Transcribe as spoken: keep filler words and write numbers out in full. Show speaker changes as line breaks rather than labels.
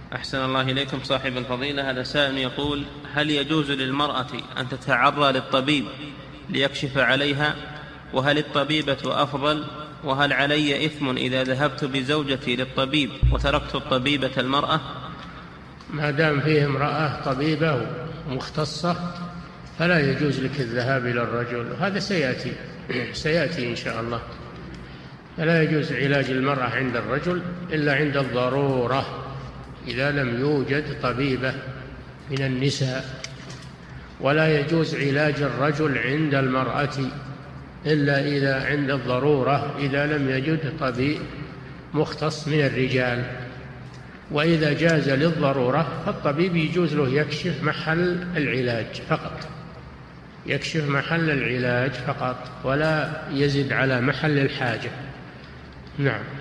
أحسن الله إليكم صاحب الفضيلة. هذا سائل يقول: هل يجوز للمرأة أن تتعرى للطبيب ليكشف عليها؟ وهل الطبيبة أفضل؟ وهل علي إثم إذا ذهبت بزوجتي للطبيب وتركت الطبيبة المرأة؟
ما دام فيه امرأة طبيبة مختصة فلا يجوز لك الذهاب إلى الرجل، هذا سيأتي سيأتي إن شاء الله. فلا يجوز علاج المرأة عند الرجل إلا عند الضرورة، إذا لم يوجد طبيبة من النساء. ولا يجوز علاج الرجل عند المرأة إلا إذا عند الضرورة، إذا لم يجد طبيب مختص من الرجال. وإذا جاز للضرورة فالطبيب يجوز له يكشف محل العلاج فقط، يكشف محل العلاج فقط ولا يزد على محل الحاجة. نعم.